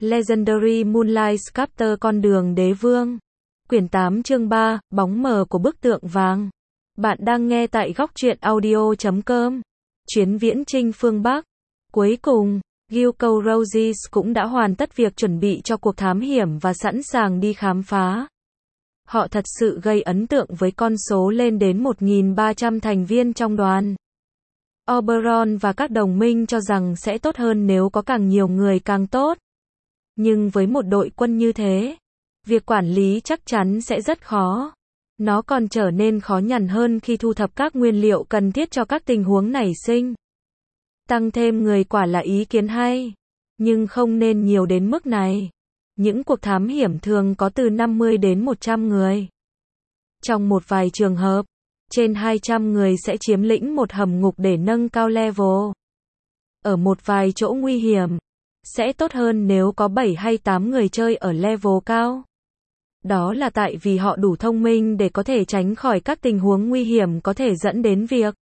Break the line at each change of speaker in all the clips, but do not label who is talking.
Legendary Moonlight Sculptor con đường đế vương. Quyển 8 chương 3, bóng mờ của bức tượng vàng. Bạn đang nghe tại góc truyện audio.com. Chuyến viễn chinh phương Bắc. Cuối cùng, Gilco Roses cũng đã hoàn tất việc chuẩn bị cho cuộc thám hiểm và sẵn sàng đi khám phá. Họ thật sự gây ấn tượng với con số lên đến 1.300 thành viên trong đoàn. Oberon và các đồng minh cho rằng sẽ tốt hơn nếu có càng nhiều người càng tốt. Nhưng với một đội quân như thế, việc quản lý chắc chắn sẽ rất khó. Nó còn trở nên khó nhằn hơn khi thu thập các nguyên liệu cần thiết cho các tình huống nảy sinh. Tăng thêm người quả là ý kiến hay, nhưng không nên nhiều đến mức này. Những cuộc thám hiểm thường có từ 50 đến 100 người. Trong một vài trường hợp, trên 200 người sẽ chiếm lĩnh một hầm ngục để nâng cao level. Ở một vài chỗ nguy hiểm, sẽ tốt hơn nếu có 7 hay 8 người chơi ở level cao. Đó là tại vì họ đủ thông minh để có thể tránh khỏi các tình huống nguy hiểm có thể dẫn đến việc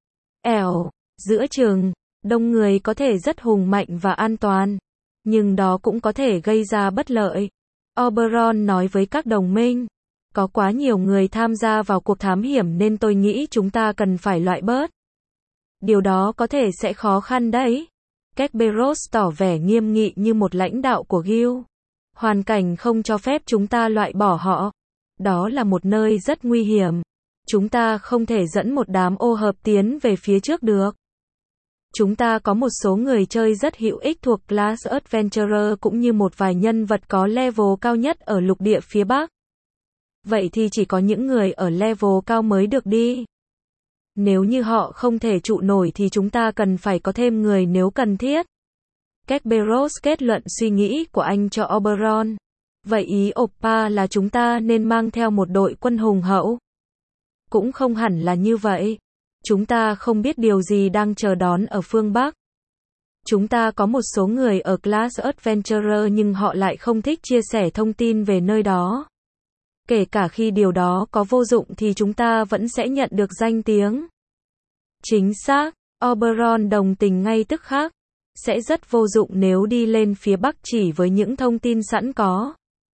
giữa chừng, đông người có thể rất hùng mạnh và an toàn, nhưng đó cũng có thể gây ra bất lợi. Oberon nói với các đồng minh, có quá nhiều người tham gia vào cuộc thám hiểm nên tôi nghĩ chúng ta cần phải loại bớt. Điều đó có thể sẽ khó khăn đấy. Kerberos tỏ vẻ nghiêm nghị như một lãnh đạo của Guild. Hoàn cảnh không cho phép chúng ta loại bỏ họ. Đó là một nơi rất nguy hiểm. Chúng ta không thể dẫn một đám ô hợp tiến về phía trước được. Chúng ta có một số người chơi rất hữu ích thuộc Class Adventurer cũng như một vài nhân vật có level cao nhất ở lục địa phía Bắc. Vậy thì chỉ có những người ở level cao mới được đi. Nếu như họ không thể trụ nổi thì chúng ta cần phải có thêm người nếu cần thiết. Kerberos kết luận suy nghĩ của anh cho Oberon. Vậy ý Oppa là chúng ta nên mang theo một đội quân hùng hậu. Cũng không hẳn là như vậy. Chúng ta không biết điều gì đang chờ đón ở phương Bắc. Chúng ta có một số người ở Class Adventurer nhưng họ lại không thích chia sẻ thông tin về nơi đó. Kể cả khi điều đó có vô dụng thì chúng ta vẫn sẽ nhận được danh tiếng. Chính xác, Oberon đồng tình ngay tức khắc. Sẽ rất vô dụng nếu đi lên phía Bắc chỉ với những thông tin sẵn có.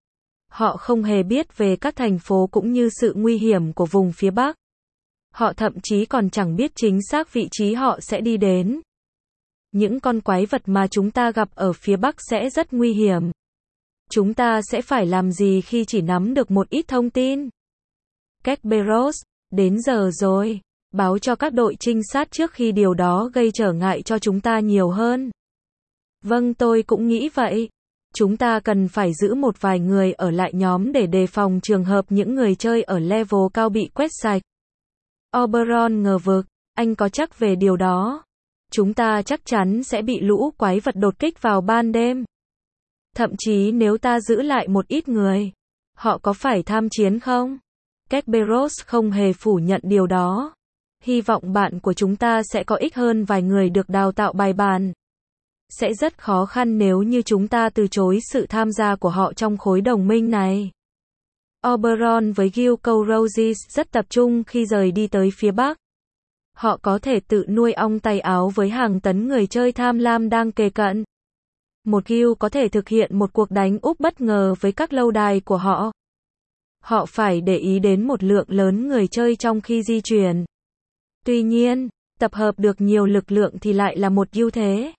Họ không hề biết về các thành phố cũng như sự nguy hiểm của vùng phía Bắc. Họ thậm chí còn chẳng biết chính xác vị trí họ sẽ đi đến. Những con quái vật mà chúng ta gặp ở phía Bắc sẽ rất nguy hiểm. Chúng ta sẽ phải làm gì khi chỉ nắm được một ít thông tin? Kerberos, đến giờ rồi. Báo cho các đội trinh sát trước khi điều đó gây trở ngại cho chúng ta nhiều hơn. Vâng, tôi cũng nghĩ vậy. Chúng ta cần phải giữ một vài người ở lại nhóm để đề phòng trường hợp những người chơi ở level cao bị quét sạch. Oberon ngờ vực, anh có chắc về điều đó? Chúng ta chắc chắn sẽ bị lũ quái vật đột kích vào ban đêm. Thậm chí nếu ta giữ lại một ít người, họ có phải tham chiến không? Kerberos không hề phủ nhận điều đó. Hy vọng bạn của chúng ta sẽ có ích hơn vài người được đào tạo bài bản. Sẽ rất khó khăn nếu như chúng ta từ chối sự tham gia của họ trong khối đồng minh này. Oberon với Gilco Roses rất tập trung khi rời đi tới phía Bắc. Họ có thể tự nuôi ong tay áo với hàng tấn người chơi tham lam đang kề cận. Một guild có thể thực hiện một cuộc đánh úp bất ngờ với các lâu đài của họ. Họ phải để ý đến một lượng lớn người chơi trong khi di chuyển. Tuy nhiên, tập hợp được nhiều lực lượng thì lại là một ưu thế.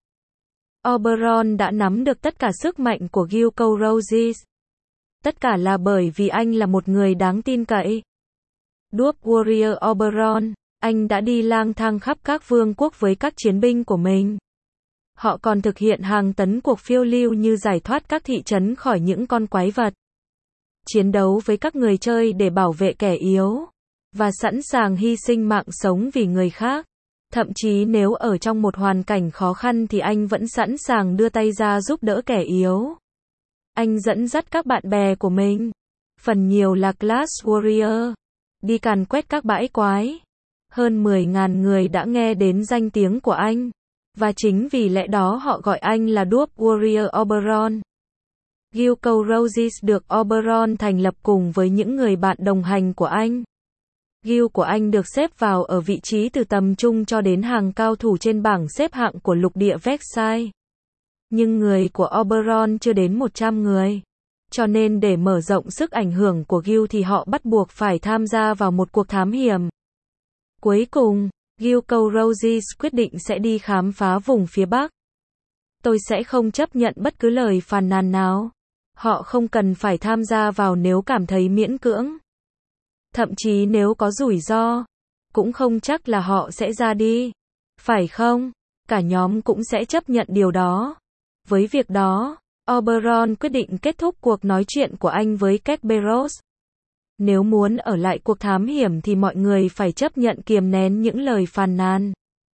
Oberon đã nắm được tất cả sức mạnh của Gilco Roses. Tất cả là bởi vì anh là một người đáng tin cậy. Dwarf Warrior Oberon, anh đã đi lang thang khắp các vương quốc với các chiến binh của mình. Họ còn thực hiện hàng tấn cuộc phiêu lưu như giải thoát các thị trấn khỏi những con quái vật. Chiến đấu với các người chơi để bảo vệ kẻ yếu. Và sẵn sàng hy sinh mạng sống vì người khác. Thậm chí nếu ở trong một hoàn cảnh khó khăn thì anh vẫn sẵn sàng đưa tay ra giúp đỡ kẻ yếu. Anh dẫn dắt các bạn bè của mình, phần nhiều là Class Warrior, đi càn quét các bãi quái. Hơn 10.000 người đã nghe đến danh tiếng của anh. Và chính vì lẽ đó họ gọi anh là Dwarf Warrior Oberon. Gilco Roses được Oberon thành lập cùng với những người bạn đồng hành của anh. Guild của anh được xếp vào ở vị trí từ tầm trung cho đến hàng cao thủ trên bảng xếp hạng của lục địa Vexai. Nhưng người của Oberon chưa đến 100 người. Cho nên để mở rộng sức ảnh hưởng của Guild thì họ bắt buộc phải tham gia vào một cuộc thám hiểm. Cuối cùng, Guild Cold Roses quyết định sẽ đi khám phá vùng phía Bắc. Tôi sẽ không chấp nhận bất cứ lời phàn nàn nào. Họ không cần phải tham gia vào nếu cảm thấy miễn cưỡng. Thậm chí nếu có rủi ro, cũng không chắc là họ sẽ ra đi. Phải không? Cả nhóm cũng sẽ chấp nhận điều đó. Với việc đó, Oberon quyết định kết thúc cuộc nói chuyện của anh với Kerberos. Nếu muốn ở lại cuộc thám hiểm thì mọi người phải chấp nhận kiềm nén những lời phàn nàn.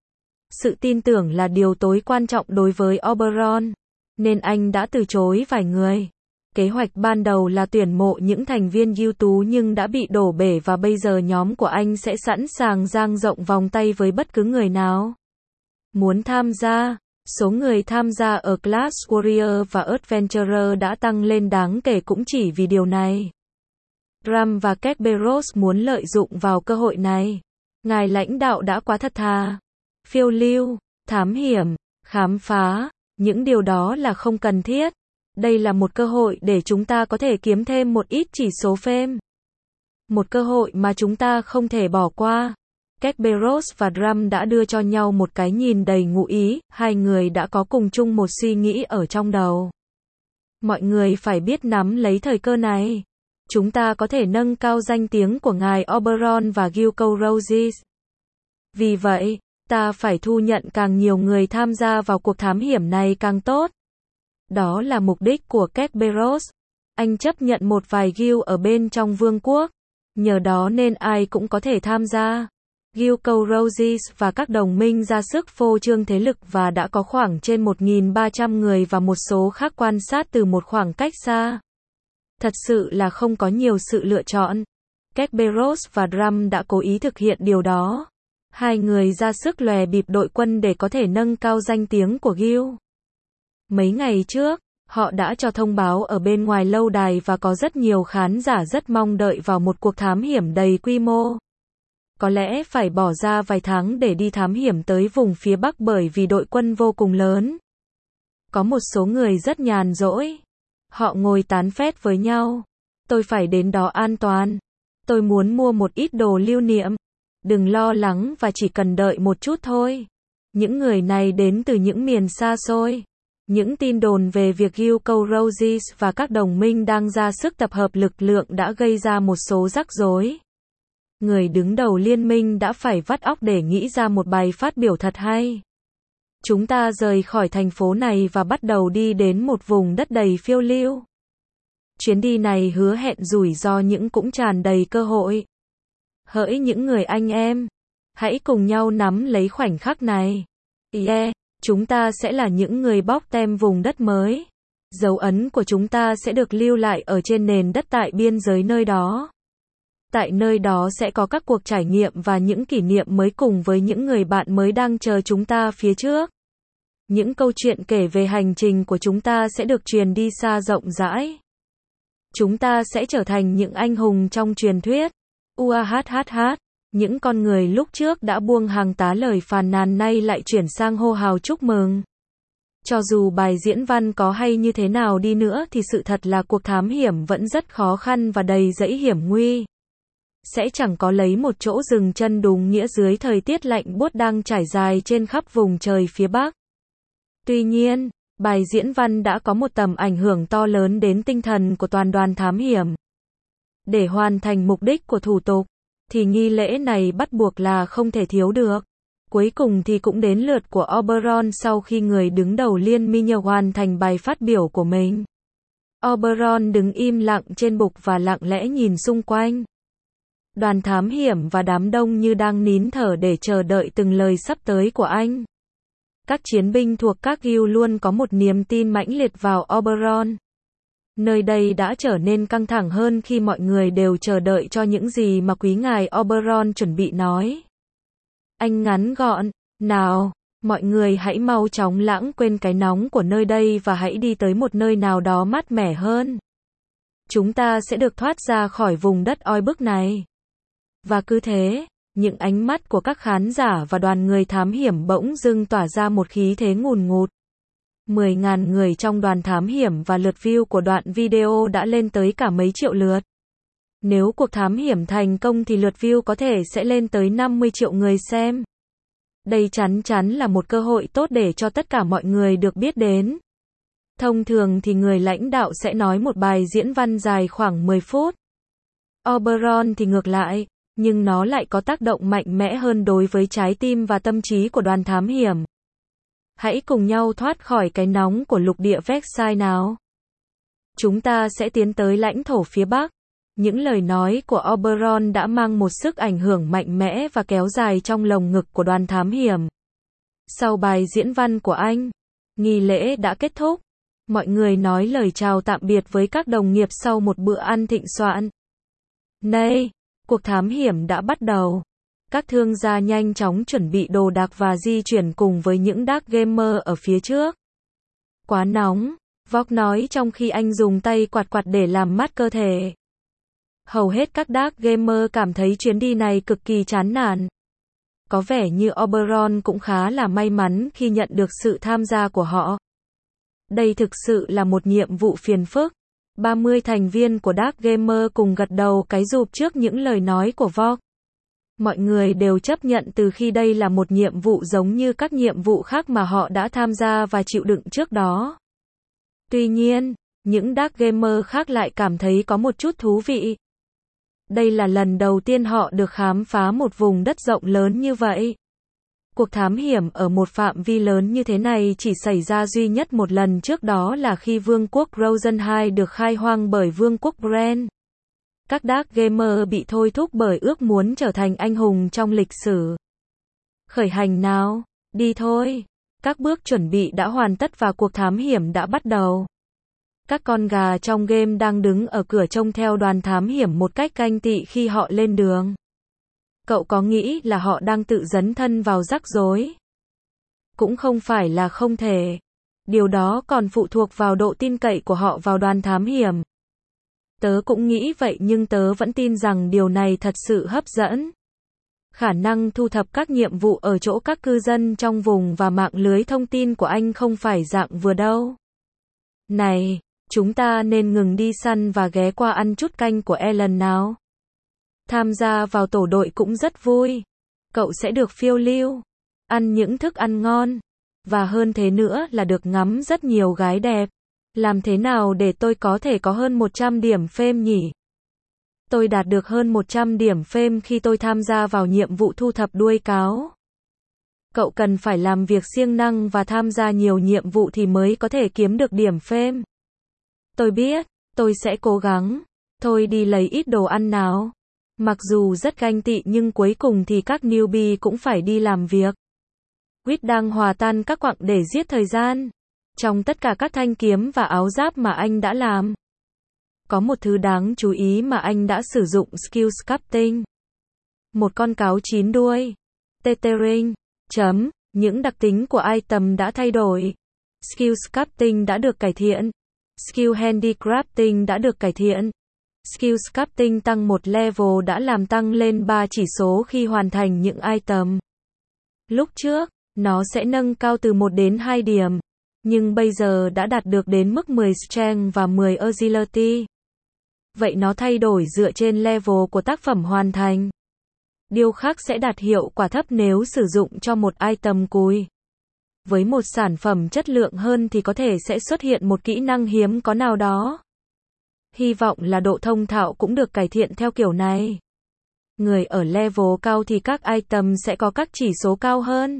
Sự tin tưởng là điều tối quan trọng đối với Oberon, nên anh đã từ chối vài người. Kế hoạch ban đầu là tuyển mộ những thành viên ưu tú nhưng đã bị đổ bể và bây giờ nhóm của anh sẽ sẵn sàng dang rộng vòng tay với bất cứ người nào muốn tham gia. Số người tham gia ở Class Warrior và Adventurer đã tăng lên đáng kể cũng chỉ vì điều này. Ram và Kerberos muốn lợi dụng vào cơ hội này. Ngài lãnh đạo đã quá thật thà. Phiêu lưu, thám hiểm, khám phá, những điều đó là không cần thiết. Đây là một cơ hội để chúng ta có thể kiếm thêm một ít chỉ số fame. Một cơ hội mà chúng ta không thể bỏ qua. Kerberos và Ram đã đưa cho nhau một cái nhìn đầy ngụ ý, hai người đã có cùng chung một suy nghĩ ở trong đầu. Mọi người phải biết nắm lấy thời cơ này. Chúng ta có thể nâng cao danh tiếng của ngài Oberon và Guild Cold Roses. Vì vậy, ta phải thu nhận càng nhiều người tham gia vào cuộc thám hiểm này càng tốt. Đó là mục đích của Kerberos. Anh chấp nhận một vài guild ở bên trong vương quốc. Nhờ đó nên ai cũng có thể tham gia. Guild Cold Roses và các đồng minh ra sức phô trương thế lực và đã có khoảng trên 1.300 người và một số khác quan sát từ một khoảng cách xa. Thật sự là không có nhiều sự lựa chọn. Kerberos và Ram đã cố ý thực hiện điều đó. Hai người ra sức lòe bịp đội quân để có thể nâng cao danh tiếng của Guild. Mấy ngày trước, họ đã cho thông báo ở bên ngoài lâu đài và có rất nhiều khán giả rất mong đợi vào một cuộc thám hiểm đầy quy mô. Có lẽ phải bỏ ra vài tháng để đi thám hiểm tới vùng phía Bắc bởi vì đội quân vô cùng lớn. Có một số người rất nhàn rỗi. Họ ngồi tán phét với nhau. Tôi phải đến đó an toàn. Tôi muốn mua một ít đồ lưu niệm. Đừng lo lắng và chỉ cần đợi một chút thôi. Những người này đến từ những miền xa xôi. Những tin đồn về việc Guild Cold Roses và các đồng minh đang ra sức tập hợp lực lượng đã gây ra một số rắc rối. Người đứng đầu liên minh đã phải vắt óc để nghĩ ra một bài phát biểu thật hay. Chúng ta rời khỏi thành phố này và bắt đầu đi đến một vùng đất đầy phiêu lưu. Chuyến đi này hứa hẹn rủi ro nhưng cũng tràn đầy cơ hội. Hỡi những người anh em, hãy cùng nhau nắm lấy khoảnh khắc này. Chúng ta sẽ là những người bóc tem vùng đất mới. Dấu ấn của chúng ta sẽ được lưu lại ở trên nền đất tại biên giới nơi đó. Tại nơi đó sẽ có các cuộc trải nghiệm và những kỷ niệm mới cùng với những người bạn mới đang chờ chúng ta phía trước. Những câu chuyện kể về hành trình của chúng ta sẽ được truyền đi xa rộng rãi. Chúng ta sẽ trở thành những anh hùng trong truyền thuyết. Những con người lúc trước đã buông hàng tá lời phàn nàn nay lại chuyển sang hô hào chúc mừng. Cho dù bài diễn văn có hay như thế nào đi nữa thì sự thật là cuộc thám hiểm vẫn rất khó khăn và đầy dẫy hiểm nguy. Sẽ chẳng có lấy một chỗ dừng chân đúng nghĩa dưới thời tiết lạnh buốt đang trải dài trên khắp vùng trời phía Bắc. Tuy nhiên, bài diễn văn đã có một tầm ảnh hưởng to lớn đến tinh thần của toàn đoàn thám hiểm. Để hoàn thành mục đích của thủ tục, thì nghi lễ này bắt buộc là không thể thiếu được. Cuối cùng thì cũng đến lượt của Oberon sau khi người đứng đầu liên minh hoàn thành bài phát biểu của mình. Oberon đứng im lặng trên bục và lặng lẽ nhìn xung quanh. Đoàn thám hiểm và đám đông như đang nín thở để chờ đợi từng lời sắp tới của anh. Các chiến binh thuộc các guild luôn có một niềm tin mãnh liệt vào Oberon. Nơi đây đã trở nên căng thẳng hơn khi mọi người đều chờ đợi cho những gì mà quý ngài Oberon chuẩn bị nói. Anh ngắn gọn, nào, mọi người hãy mau chóng lãng quên cái nóng của nơi đây và hãy đi tới một nơi nào đó mát mẻ hơn. Chúng ta sẽ được thoát ra khỏi vùng đất oi bức này. Và cứ thế, những ánh mắt của các khán giả và đoàn người thám hiểm bỗng dưng tỏa ra một khí thế ngùn ngụt. 10.000 người trong đoàn thám hiểm và lượt view của đoạn video đã lên tới cả mấy triệu lượt. Nếu cuộc thám hiểm thành công thì lượt view có thể sẽ lên tới 50 triệu người xem. Đây chắn chắn là một cơ hội tốt để cho tất cả mọi người được biết đến. Thông thường thì người lãnh đạo sẽ nói một bài diễn văn dài khoảng 10 phút. Oberon thì ngược lại, nhưng nó lại có tác động mạnh mẽ hơn đối với trái tim và tâm trí của đoàn thám hiểm. Hãy cùng nhau thoát khỏi cái nóng của lục địa Versailles nào. Chúng ta sẽ tiến tới lãnh thổ phía Bắc. Những lời nói của Oberon đã mang một sức ảnh hưởng mạnh mẽ và kéo dài trong lồng ngực của đoàn thám hiểm. Sau bài diễn văn của anh, nghi lễ đã kết thúc. Mọi người nói lời chào tạm biệt với các đồng nghiệp sau một bữa ăn thịnh soạn. Nay, cuộc thám hiểm đã bắt đầu. Các thương gia nhanh chóng chuẩn bị đồ đạc và di chuyển cùng với những dark gamer ở phía trước. Quá nóng, Vogue nói trong khi anh dùng tay quạt quạt để làm mát cơ thể. Hầu hết các dark gamer cảm thấy chuyến đi này cực kỳ chán nản. Có vẻ như Oberon cũng khá là may mắn khi nhận được sự tham gia của họ. Đây thực sự là một nhiệm vụ phiền phức. 30 thành viên của Dark Gamer cùng gật đầu cái rụp trước những lời nói của Vogue. Mọi người đều chấp nhận từ khi đây là một nhiệm vụ giống như các nhiệm vụ khác mà họ đã tham gia và chịu đựng trước đó. Tuy nhiên, những Dark Gamer khác lại cảm thấy có một chút thú vị. Đây là lần đầu tiên họ được khám phá một vùng đất rộng lớn như vậy. Cuộc thám hiểm ở một phạm vi lớn như thế này chỉ xảy ra duy nhất một lần trước đó là khi vương quốc Rosenheim được khai hoang bởi vương quốc Bren. Các Dark Gamer bị thôi thúc bởi ước muốn trở thành anh hùng trong lịch sử. Khởi hành nào, đi thôi. Các bước chuẩn bị đã hoàn tất và cuộc thám hiểm đã bắt đầu. Các con gà trong game đang đứng ở cửa trông theo đoàn thám hiểm một cách ganh tị khi họ lên đường. Cậu có nghĩ là họ đang tự dấn thân vào rắc rối? Cũng không phải là không thể. Điều đó còn phụ thuộc vào độ tin cậy của họ vào đoàn thám hiểm. Tớ cũng nghĩ vậy nhưng tớ vẫn tin rằng điều này thật sự hấp dẫn. Khả năng thu thập các nhiệm vụ ở chỗ các cư dân trong vùng và mạng lưới thông tin của anh không phải dạng vừa đâu. Này, chúng ta nên ngừng đi săn và ghé qua ăn chút canh của Ellen nào. Tham gia vào tổ đội cũng rất vui. Cậu sẽ được phiêu lưu, ăn những thức ăn ngon, và hơn thế nữa là được ngắm rất nhiều gái đẹp. Làm thế nào để tôi có thể có hơn 100 điểm fame nhỉ? Tôi đạt được hơn 100 điểm fame khi tôi tham gia vào nhiệm vụ thu thập đuôi cáo. Cậu cần phải làm việc siêng năng và tham gia nhiều nhiệm vụ thì mới có thể kiếm được điểm fame. Tôi biết, tôi sẽ cố gắng. Thôi đi lấy ít đồ ăn nào. Mặc dù rất ganh tị nhưng cuối cùng thì các newbie cũng phải đi làm việc. Quýt đang hòa tan các quặng để giết thời gian. Trong tất cả các thanh kiếm và áo giáp mà anh đã làm, có một thứ đáng chú ý mà anh đã sử dụng skill sculpting. Một con cáo 9 đuôi. Tethering. Những đặc tính của item đã thay đổi. Skill sculpting đã được cải thiện. Skill handicrafting đã được cải thiện. Skill sculpting tăng một level đã làm tăng lên 3 chỉ số khi hoàn thành những item. Lúc trước, nó sẽ nâng cao từ 1 đến 2 điểm. Nhưng bây giờ đã đạt được đến mức 10 strength và 10 agility. Vậy nó thay đổi dựa trên level của tác phẩm hoàn thành. Điều khác sẽ đạt hiệu quả thấp nếu sử dụng cho một item cùi. Với một sản phẩm chất lượng hơn thì có thể sẽ xuất hiện một kỹ năng hiếm có nào đó. Hy vọng là độ thông thạo cũng được cải thiện theo kiểu này. Người ở level cao thì các item sẽ có các chỉ số cao hơn.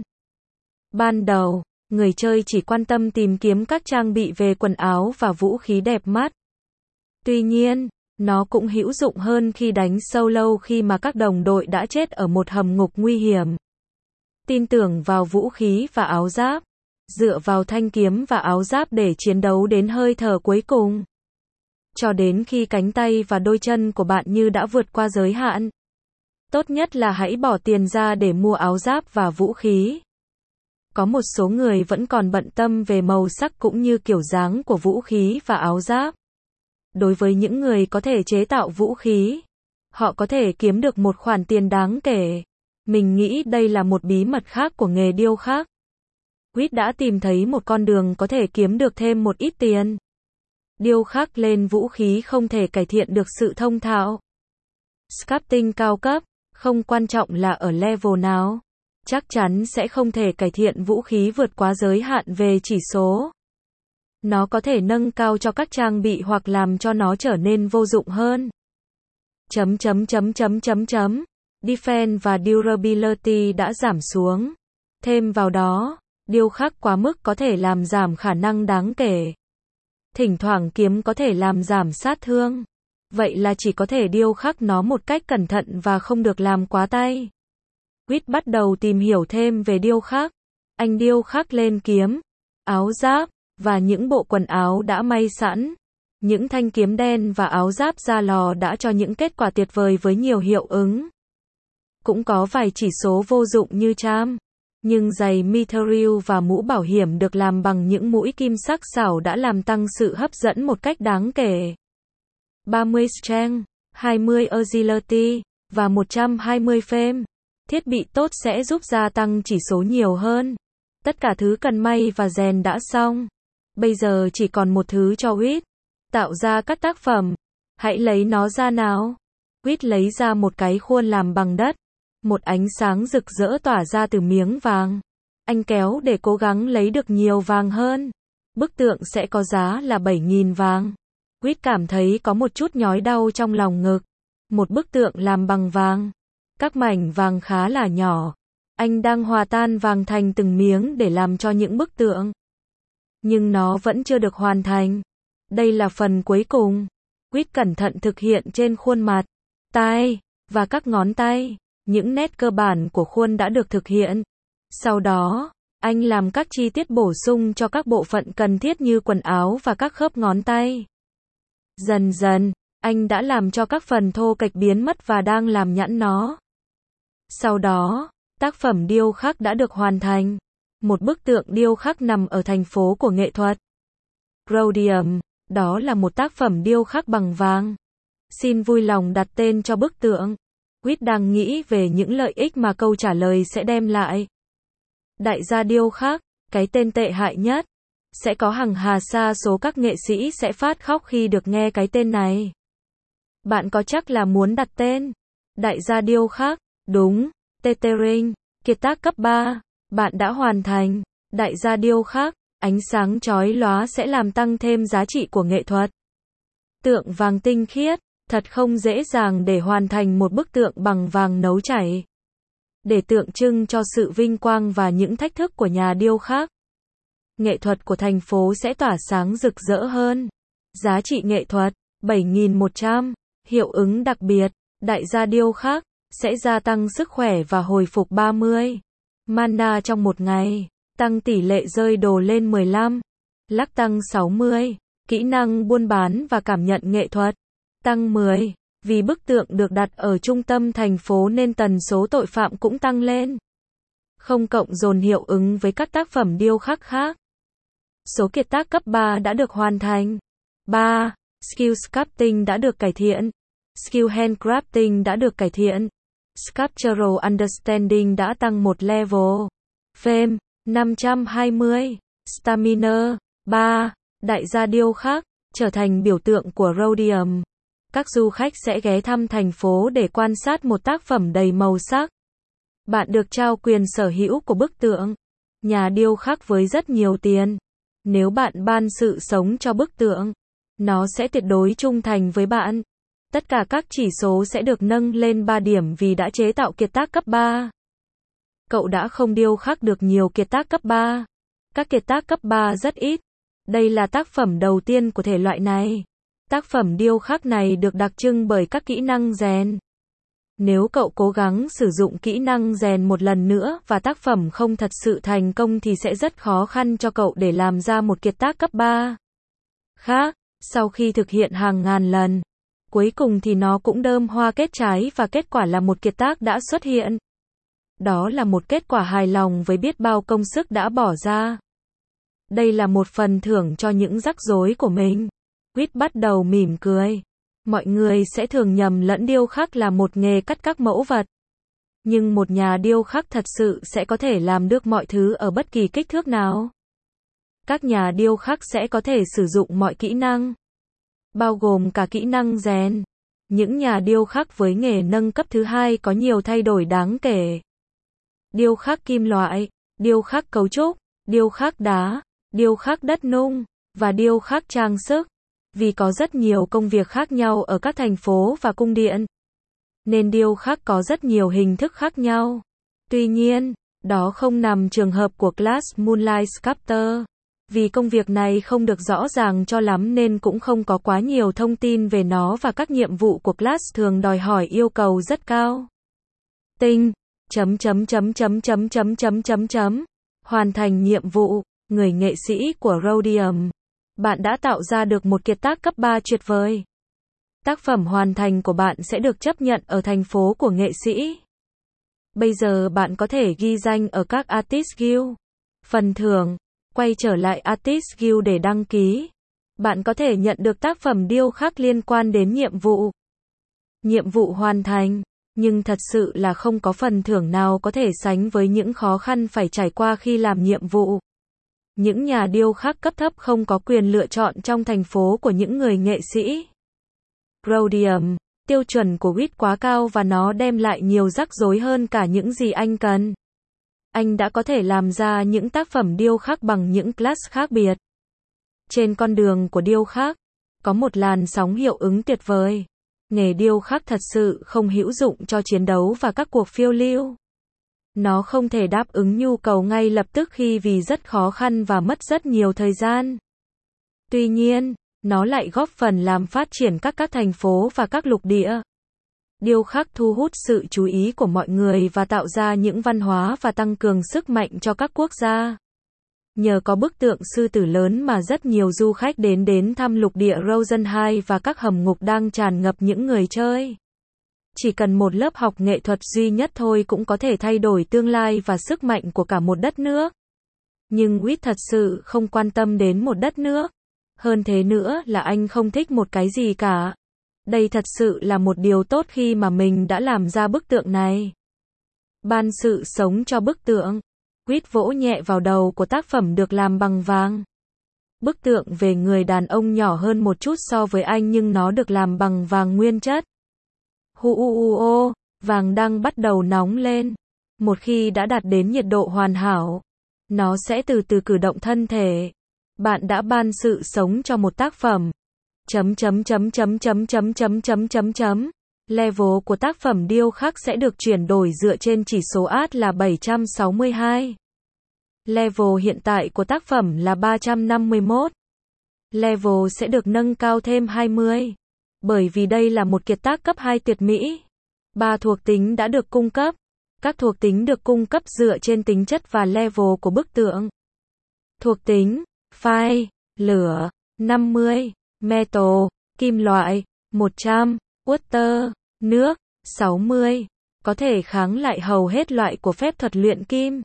Ban đầu, người chơi chỉ quan tâm tìm kiếm các trang bị về quần áo và vũ khí đẹp mắt. Tuy nhiên, nó cũng hữu dụng hơn khi đánh solo khi mà các đồng đội đã chết ở một hầm ngục nguy hiểm. Tin tưởng vào vũ khí và áo giáp. Dựa vào thanh kiếm và áo giáp để chiến đấu đến hơi thở cuối cùng. Cho đến khi cánh tay và đôi chân của bạn như đã vượt qua giới hạn. Tốt nhất là hãy bỏ tiền ra để mua áo giáp và vũ khí. Có một số người vẫn còn bận tâm về màu sắc cũng như kiểu dáng của vũ khí và áo giáp. Đối với những người có thể chế tạo vũ khí, họ có thể kiếm được một khoản tiền đáng kể. Mình nghĩ đây là một bí mật khác của nghề điêu khắc. Quýt đã tìm thấy một con đường có thể kiếm được thêm một ít tiền. Điêu khắc lên vũ khí không thể cải thiện được sự thông thạo. Sculpting cao cấp, không quan trọng là ở level nào, chắc chắn sẽ không thể cải thiện vũ khí vượt quá giới hạn về chỉ số. Nó có thể nâng cao cho các trang bị hoặc làm cho nó trở nên vô dụng hơn. Defense và durability đã giảm xuống. Thêm vào đó, điêu khắc quá mức có thể làm giảm khả năng đáng kể. Thỉnh thoảng kiếm có thể làm giảm sát thương. Vậy là chỉ có thể điêu khắc nó một cách cẩn thận và không được làm quá tay. Quýt bắt đầu tìm hiểu thêm về điêu khắc. Anh điêu khắc lên kiếm, áo giáp, và những bộ quần áo đã may sẵn. Những thanh kiếm đen và áo giáp ra lò đã cho những kết quả tuyệt vời với nhiều hiệu ứng. Cũng có vài chỉ số vô dụng như charm. Nhưng giày mithril và mũ bảo hiểm được làm bằng những mũi kim sắc sảo đã làm tăng sự hấp dẫn một cách đáng kể. 30 strength, 20 agility, và 120 fame. Thiết bị tốt sẽ giúp gia tăng chỉ số nhiều hơn. Tất cả thứ cần may và rèn đã xong. Bây giờ chỉ còn một thứ cho Quýt. Tạo ra các tác phẩm. Hãy lấy nó ra nào. Quýt lấy ra một cái khuôn làm bằng đất. Một ánh sáng rực rỡ tỏa ra từ miếng vàng. Anh kéo để cố gắng lấy được nhiều vàng hơn. Bức tượng sẽ có giá là 7.000 vàng. Quýt cảm thấy có một chút nhói đau trong lòng ngực. Một bức tượng làm bằng vàng. Các mảnh vàng khá là nhỏ. Anh đang hòa tan vàng thành từng miếng để làm cho những bức tượng. Nhưng nó vẫn chưa được hoàn thành. Đây là phần cuối cùng. Quýt cẩn thận thực hiện trên khuôn mặt, tay, và các ngón tay. Những nét cơ bản của khuôn đã được thực hiện. Sau đó, anh làm các chi tiết bổ sung cho các bộ phận cần thiết như quần áo và các khớp ngón tay. Dần dần, anh đã làm cho các phần thô kệch biến mất và đang làm nhẵn nó. Sau đó, tác phẩm điêu khắc đã được hoàn thành. Một bức tượng điêu khắc nằm ở thành phố của nghệ thuật Rhodium. Đó là một tác phẩm điêu khắc bằng vàng. Xin vui lòng đặt tên cho bức tượng. Quýt đang nghĩ về những lợi ích mà câu trả lời sẽ đem lại. Đại gia điêu khắc, cái tên tệ hại nhất. Sẽ có hàng hà sa số các nghệ sĩ sẽ phát khóc khi được nghe cái tên này. Bạn có chắc là muốn đặt tên đại gia điêu khắc? Đúng, Tethering, kiệt tác cấp 3. Bạn đã hoàn thành. Đại gia điêu khắc, ánh sáng chói lóa sẽ làm tăng thêm giá trị của nghệ thuật. Tượng vàng tinh khiết, thật không dễ dàng để hoàn thành một bức tượng bằng vàng nấu chảy. Để tượng trưng cho sự vinh quang và những thách thức của nhà điêu khắc. Nghệ thuật của thành phố sẽ tỏa sáng rực rỡ hơn. Giá trị nghệ thuật, 7.100. Hiệu ứng đặc biệt, đại gia điêu khắc, sẽ gia tăng sức khỏe và hồi phục 30. Mana trong một ngày, tăng tỷ lệ rơi đồ lên 15. Lắc tăng 60. Kỹ năng buôn bán và cảm nhận nghệ thuật, tăng 10. Vì bức tượng được đặt ở trung tâm thành phố nên tần số tội phạm cũng tăng lên. Không cộng dồn hiệu ứng với các tác phẩm điêu khắc khác. Số kiệt tác cấp 3 đã được hoàn thành. 3. Skill sculpting đã được cải thiện. Skill handcrafting đã được cải thiện. Sculptural understanding đã tăng một level. Fame, 520. Stamina, 3. Đại gia điêu khắc, trở thành biểu tượng của Rhodium. Các du khách sẽ ghé thăm thành phố để quan sát một tác phẩm đầy màu sắc. Bạn được trao quyền sở hữu của bức tượng. Nhà điêu khắc với rất nhiều tiền. Nếu bạn ban sự sống cho bức tượng, nó sẽ tuyệt đối trung thành với bạn. Tất cả các chỉ số sẽ được nâng lên 3 điểm vì đã chế tạo kiệt tác cấp 3. Cậu đã không điêu khắc được nhiều kiệt tác cấp 3. Các kiệt tác cấp 3 rất ít. Đây là tác phẩm đầu tiên của thể loại này. Tác phẩm điêu khắc này được đặc trưng bởi các kỹ năng rèn. Nếu cậu cố gắng sử dụng kỹ năng rèn một lần nữa và tác phẩm không thật sự thành công thì sẽ rất khó khăn cho cậu để làm ra một kiệt tác cấp 3. Khác, sau khi thực hiện hàng ngàn lần, cuối cùng thì nó cũng đơm hoa kết trái và kết quả là một kiệt tác đã xuất hiện. Đó là một kết quả hài lòng với biết bao công sức đã bỏ ra. Đây là một phần thưởng cho những rắc rối của mình. Quýt bắt đầu mỉm cười. Mọi người sẽ thường nhầm lẫn điêu khắc là một nghề cắt các mẫu vật. Nhưng một nhà điêu khắc thật sự sẽ có thể làm được mọi thứ ở bất kỳ kích thước nào. Các nhà điêu khắc sẽ có thể sử dụng mọi kỹ năng, bao gồm cả kỹ năng rèn. Những nhà điêu khắc với nghề nâng cấp thứ hai có nhiều thay đổi đáng kể. Điêu khắc kim loại, điêu khắc cấu trúc, điêu khắc đá, điêu khắc đất nung, và điêu khắc trang sức. Vì có rất nhiều công việc khác nhau ở các thành phố và cung điện, nên điêu khắc có rất nhiều hình thức khác nhau. Tuy nhiên, đó không nằm trường hợp của class Moonlight Sculptor. Vì công việc này không được rõ ràng cho lắm nên cũng không có quá nhiều thông tin về nó và các nhiệm vụ của class thường đòi hỏi yêu cầu rất cao. Tinh. Hoàn thành nhiệm vụ. Người nghệ sĩ của Rhodium. Bạn đã tạo ra được một kiệt tác cấp 3 tuyệt vời. Tác phẩm hoàn thành của bạn sẽ được chấp nhận ở thành phố của nghệ sĩ. Bây giờ bạn có thể ghi danh ở các Artist Guild. Phần thưởng. Quay trở lại Artist Guild để đăng ký. Bạn có thể nhận được tác phẩm điêu khắc liên quan đến nhiệm vụ. Nhiệm vụ hoàn thành. Nhưng thật sự là không có phần thưởng nào có thể sánh với những khó khăn phải trải qua khi làm nhiệm vụ. Những nhà điêu khắc cấp thấp không có quyền lựa chọn trong thành phố của những người nghệ sĩ. Rhodium, tiêu chuẩn của WIT quá cao và nó đem lại nhiều rắc rối hơn cả những gì anh cần. Anh đã có thể làm ra những tác phẩm điêu khắc bằng những class khác biệt. Trên con đường của điêu khắc, có một làn sóng hiệu ứng tuyệt vời. Nghề điêu khắc thật sự không hữu dụng cho chiến đấu và các cuộc phiêu lưu. Nó không thể đáp ứng nhu cầu ngay lập tức vì rất khó khăn và mất rất nhiều thời gian. Tuy nhiên, nó lại góp phần làm phát triển các thành phố và các lục địa. Điêu khắc thu hút sự chú ý của mọi người và tạo ra những văn hóa và tăng cường sức mạnh cho các quốc gia. Nhờ có bức tượng sư tử lớn mà rất nhiều du khách đến thăm lục địa Rosenheim và các hầm ngục đang tràn ngập những người chơi. Chỉ cần một lớp học nghệ thuật duy nhất thôi cũng có thể thay đổi tương lai và sức mạnh của cả một đất nước. Nhưng WIT thật sự không quan tâm đến một đất nước. Hơn thế nữa là anh không thích một cái gì cả. Đây thật sự là một điều tốt khi mà mình đã làm ra bức tượng này. Ban sự sống cho bức tượng. WIT vỗ nhẹ vào đầu của tác phẩm được làm bằng vàng. Bức tượng về người đàn ông nhỏ hơn một chút so với anh nhưng nó được làm bằng vàng nguyên chất. Vàng đang bắt đầu nóng lên. Một khi đã đạt đến nhiệt độ hoàn hảo, nó sẽ từ từ cử động thân thể. Bạn đã ban sự sống cho một tác phẩm. Level của tác phẩm điêu khắc sẽ được chuyển đổi dựa trên chỉ số art là 762. Level hiện tại của tác phẩm là 351. Level sẽ được nâng cao thêm 20. Bởi vì đây là một kiệt tác cấp 2 tuyệt mỹ. 3 thuộc tính đã được cung cấp. Các thuộc tính được cung cấp dựa trên tính chất và level của bức tượng. Thuộc tính: Fire, lửa, 50, Metal, kim loại, 100, Water, nước, 60. Có thể kháng lại hầu hết loại của phép thuật luyện kim.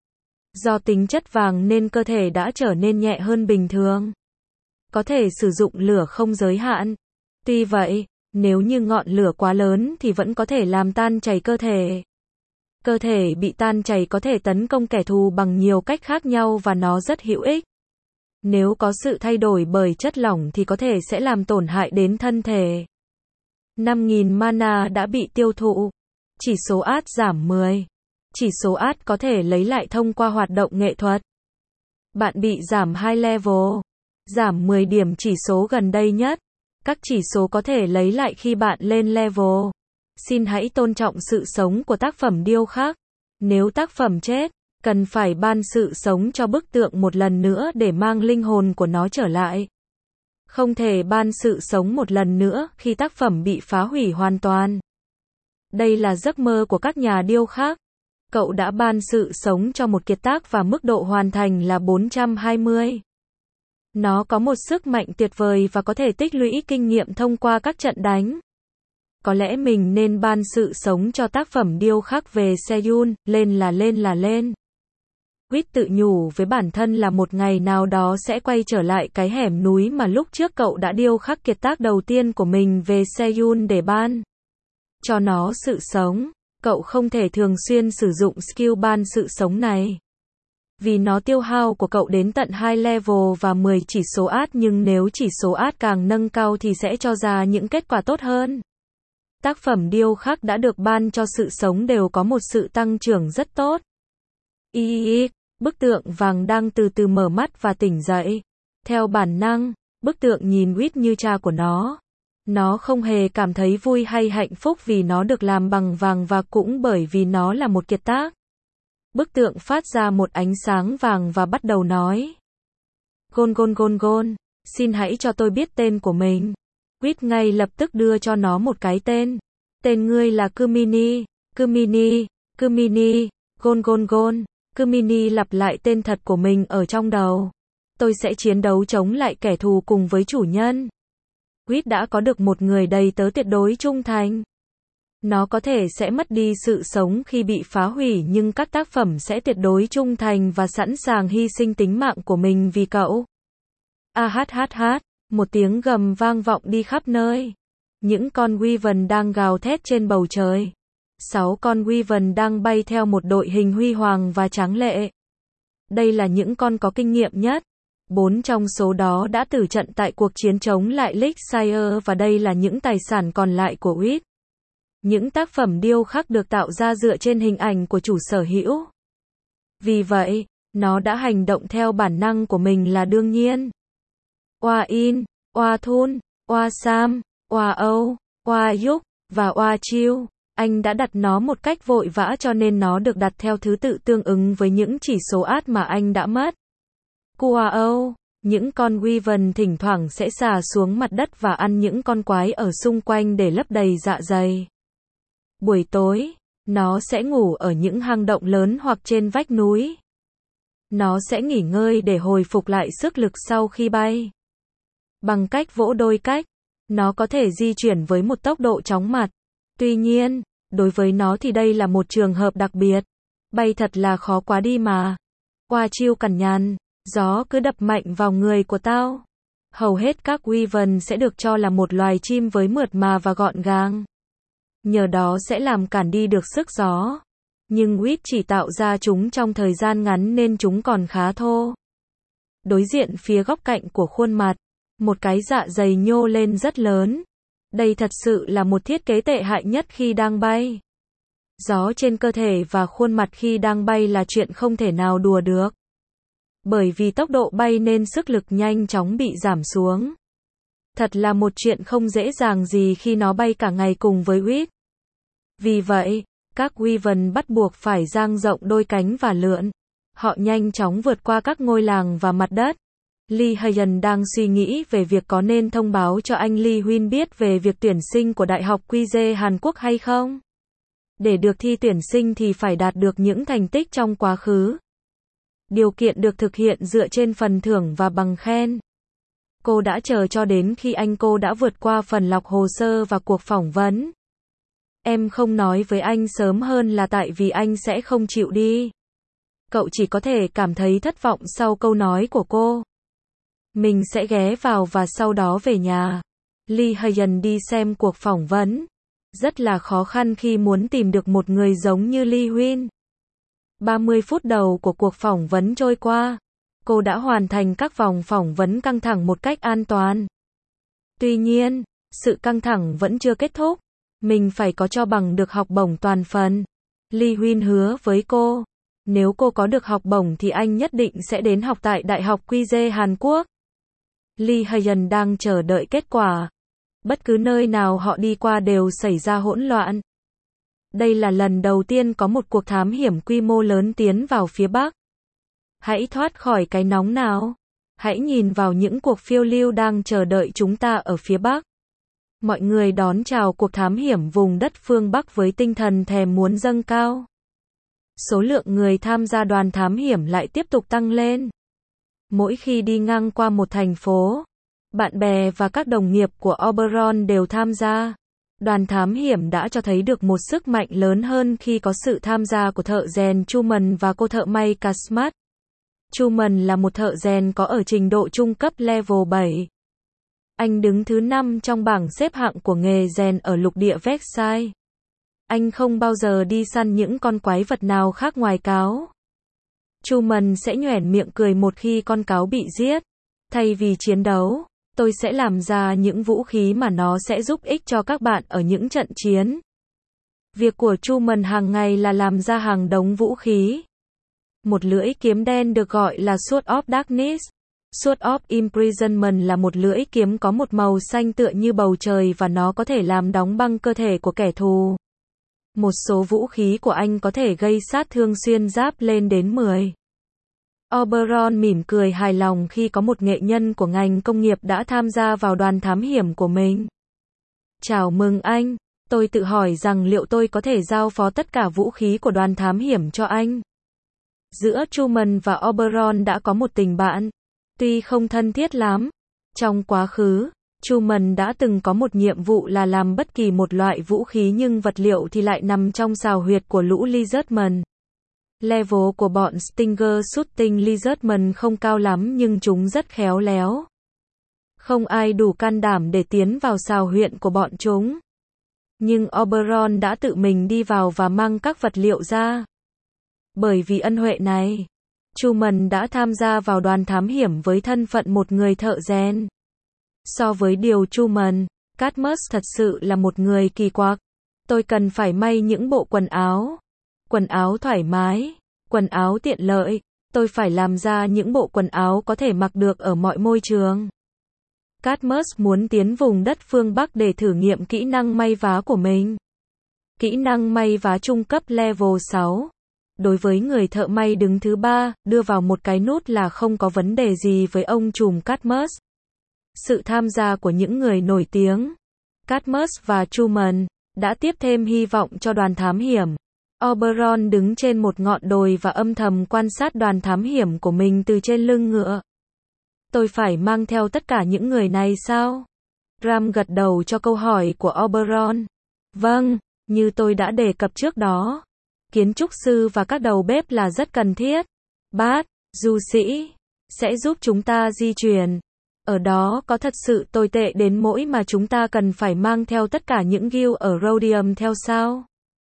Do tính chất vàng nên cơ thể đã trở nên nhẹ hơn bình thường. Có thể sử dụng lửa không giới hạn. Tuy vậy, nếu như ngọn lửa quá lớn thì vẫn có thể làm tan chảy cơ thể. Cơ thể bị tan chảy có thể tấn công kẻ thù bằng nhiều cách khác nhau và nó rất hữu ích. Nếu có sự thay đổi bởi chất lỏng thì có thể sẽ làm tổn hại đến thân thể. 5.000 mana đã bị tiêu thụ. Chỉ số art giảm 10. Chỉ số art có thể lấy lại thông qua hoạt động nghệ thuật. Bạn bị giảm 2 level. Giảm 10 điểm chỉ số gần đây nhất. Các chỉ số có thể lấy lại khi bạn lên level. Xin hãy tôn trọng sự sống của tác phẩm điêu khắc. Nếu tác phẩm chết, cần phải ban sự sống cho bức tượng một lần nữa để mang linh hồn của nó trở lại. Không thể ban sự sống một lần nữa khi tác phẩm bị phá hủy hoàn toàn. Đây là giấc mơ của các nhà điêu khắc. Cậu đã ban sự sống cho một kiệt tác và mức độ hoàn thành là 420. Nó có một sức mạnh tuyệt vời và có thể tích lũy kinh nghiệm thông qua các trận đánh. Có lẽ mình nên ban sự sống cho tác phẩm điêu khắc về Seoul, lên. WIT tự nhủ với bản thân là một ngày nào đó sẽ quay trở lại cái hẻm núi mà lúc trước cậu đã điêu khắc kiệt tác đầu tiên của mình về Seoul để ban cho nó sự sống. Cậu không thể thường xuyên sử dụng skill ban sự sống này. Vì nó tiêu hao của cậu đến tận 2 level và 10 chỉ số át, nhưng nếu chỉ số át càng nâng cao thì sẽ cho ra những kết quả tốt hơn. Tác phẩm điêu khắc đã được ban cho sự sống đều có một sự tăng trưởng rất tốt. Bức tượng vàng đang từ từ mở mắt và tỉnh dậy. Theo bản năng, bức tượng nhìn Whit như cha của nó. Nó không hề cảm thấy vui hay hạnh phúc vì nó được làm bằng vàng và cũng bởi vì nó là một kiệt tác. Bức tượng phát ra một ánh sáng vàng và bắt đầu nói. Gôn, xin hãy cho tôi biết tên của mình. Whit ngay lập tức đưa cho nó một cái tên. Tên ngươi là Kumini. Gôn. Kumini lặp lại tên thật của mình ở trong đầu. Tôi sẽ chiến đấu chống lại kẻ thù cùng với chủ nhân. Whit đã có được một người đầy tớ tuyệt đối trung thành. Nó có thể sẽ mất đi sự sống khi bị phá hủy, nhưng các tác phẩm sẽ tuyệt đối trung thành và sẵn sàng hy sinh tính mạng của mình vì cậu. Một tiếng gầm vang vọng đi khắp nơi. Những con Wyvern đang gào thét trên bầu trời. 6 con Wyvern đang bay theo một đội hình huy hoàng và tráng lệ. Đây là những con có kinh nghiệm nhất. 4 trong số đó đã tử trận tại cuộc chiến chống lại Lakeshire và đây là những tài sản còn lại của Whit. Những tác phẩm điêu khắc được tạo ra dựa trên hình ảnh của chủ sở hữu. Vì vậy, nó đã hành động theo bản năng của mình là đương nhiên. Oa In, Oa Thun, Oa Sam, Oa Âu, Oa Yuk và Oa Chiu. Anh đã đặt nó một cách vội vã cho nên nó được đặt theo thứ tự tương ứng với những chỉ số át mà anh đã mất. Kua Âu, những con Wyvern thỉnh thoảng sẽ xà xuống mặt đất và ăn những con quái ở xung quanh để lấp đầy dạ dày. Buổi tối, nó sẽ ngủ ở những hang động lớn hoặc trên vách núi. Nó sẽ nghỉ ngơi để hồi phục lại sức lực sau khi bay. Bằng cách vỗ đôi cách, nó có thể di chuyển với một tốc độ chóng mặt. Tuy nhiên, đối với nó thì đây là một trường hợp đặc biệt. Bay thật là khó quá đi mà. Oa Chiu cằn nhằn, gió cứ đập mạnh vào người của tao. Hầu hết các Wyvern sẽ được cho là một loài chim với mượt mà và gọn gàng. Nhờ đó sẽ làm cản đi được sức gió. Nhưng Whit chỉ tạo ra chúng trong thời gian ngắn nên chúng còn khá thô. Đối diện phía góc cạnh của khuôn mặt, một cái dạ dày nhô lên rất lớn. Đây thật sự là một thiết kế tệ hại nhất khi đang bay. Gió trên cơ thể và khuôn mặt khi đang bay là chuyện không thể nào đùa được. Bởi vì tốc độ bay nên sức lực nhanh chóng bị giảm xuống. Thật là một chuyện không dễ dàng gì khi nó bay cả ngày cùng với Whit. Vì vậy, các Wyvern bắt buộc phải dang rộng đôi cánh và lượn. Họ nhanh chóng vượt qua các ngôi làng và mặt đất. Lee Hayen đang suy nghĩ về việc có nên thông báo cho anh Lee Huynh biết về việc tuyển sinh của Đại học QZ Hàn Quốc hay không. Để được thi tuyển sinh thì phải đạt được những thành tích trong quá khứ. Điều kiện được thực hiện dựa trên phần thưởng và bằng khen. Cô đã chờ cho đến khi anh cô đã vượt qua phần lọc hồ sơ và cuộc phỏng vấn. Em không nói với anh sớm hơn là tại vì anh sẽ không chịu đi. Cậu chỉ có thể cảm thấy thất vọng sau câu nói của cô. Mình sẽ ghé vào và sau đó về nhà. Lee Hayen đi xem cuộc phỏng vấn. Rất là khó khăn khi muốn tìm được một người giống như Lee Huynh. 30 phút đầu của cuộc phỏng vấn trôi qua. Cô đã hoàn thành các vòng phỏng vấn căng thẳng một cách an toàn. Tuy nhiên, sự căng thẳng vẫn chưa kết thúc. Mình phải có cho bằng được học bổng toàn phần. Lee Huynh hứa với cô. Nếu cô có được học bổng thì anh nhất định sẽ đến học tại Đại học QZ Hàn Quốc. Lee Hayen đang chờ đợi kết quả. Bất cứ nơi nào họ đi qua đều xảy ra hỗn loạn. Đây là lần đầu tiên có một cuộc thám hiểm quy mô lớn tiến vào phía Bắc. Hãy thoát khỏi cái nóng nào. Hãy nhìn vào những cuộc phiêu lưu đang chờ đợi chúng ta ở phía Bắc. Mọi người đón chào cuộc thám hiểm vùng đất phương Bắc với tinh thần thèm muốn dâng cao. Số lượng người tham gia đoàn thám hiểm lại tiếp tục tăng lên. Mỗi khi đi ngang qua một thành phố, bạn bè và các đồng nghiệp của Oberon đều tham gia. Đoàn thám hiểm đã cho thấy được một sức mạnh lớn hơn khi có sự tham gia của thợ rèn Truman và cô thợ may Kasmat. Truman là một thợ rèn có ở trình độ trung cấp level 7. Anh đứng thứ 5 trong bảng xếp hạng của nghề rèn ở lục địa Versailles. Anh không bao giờ đi săn những con quái vật nào khác ngoài cáo. Truman sẽ nhoẻn miệng cười một khi con cáo bị giết. Thay vì chiến đấu, tôi sẽ làm ra những vũ khí mà nó sẽ giúp ích cho các bạn ở những trận chiến. Việc của Truman hàng ngày là làm ra hàng đống vũ khí. Một lưỡi kiếm đen được gọi là Sword of Darkness. Sword of Imprisonment là một lưỡi kiếm có một màu xanh tựa như bầu trời và nó có thể làm đóng băng cơ thể của kẻ thù. Một số vũ khí của anh có thể gây sát thương xuyên giáp lên đến 10. Oberon mỉm cười hài lòng khi có một nghệ nhân của ngành công nghiệp đã tham gia vào đoàn thám hiểm của mình. Chào mừng anh. Tôi tự hỏi rằng liệu tôi có thể giao phó tất cả vũ khí của đoàn thám hiểm cho anh. Giữa Truman và Oberon đã có một tình bạn, tuy không thân thiết lắm. Trong quá khứ, Truman đã từng có một nhiệm vụ là làm bất kỳ một loại vũ khí nhưng vật liệu thì lại nằm trong xào huyệt của lũ Lizardmen. Level của bọn Stinger Shooting Lizardmen không cao lắm nhưng chúng rất khéo léo. Không ai đủ can đảm để tiến vào xào huyệt của bọn chúng. Nhưng Oberon đã tự mình đi vào và mang các vật liệu ra. Bởi vì ân huệ này, Truman đã tham gia vào đoàn thám hiểm với thân phận một người thợ rèn. So với điều Truman, Cadmus thật sự là một người kỳ quặc. Tôi cần phải may những bộ quần áo thoải mái, quần áo tiện lợi. Tôi phải làm ra những bộ quần áo có thể mặc được ở mọi môi trường. Cadmus muốn tiến vùng đất phương Bắc để thử nghiệm kỹ năng may vá của mình. Kỹ năng may vá trung cấp level 6. Đối với người thợ may đứng thứ 3, đưa vào một cái nút là không có vấn đề gì với ông trùm Cadmus. Sự tham gia của những người nổi tiếng, Cadmus và Truman, đã tiếp thêm hy vọng cho đoàn thám hiểm. Oberon đứng trên một ngọn đồi và âm thầm quan sát đoàn thám hiểm của mình từ trên lưng ngựa. Tôi phải mang theo tất cả những người này sao? Ram gật đầu cho câu hỏi của Oberon. Vâng, như tôi đã đề cập trước đó. Kiến trúc sư và các đầu bếp là rất cần thiết. Bát, du sĩ, sẽ giúp chúng ta di chuyển. Ở đó có thật sự tồi tệ đến nỗi mà chúng ta cần phải mang theo tất cả những guild ở Rhodium theo sao?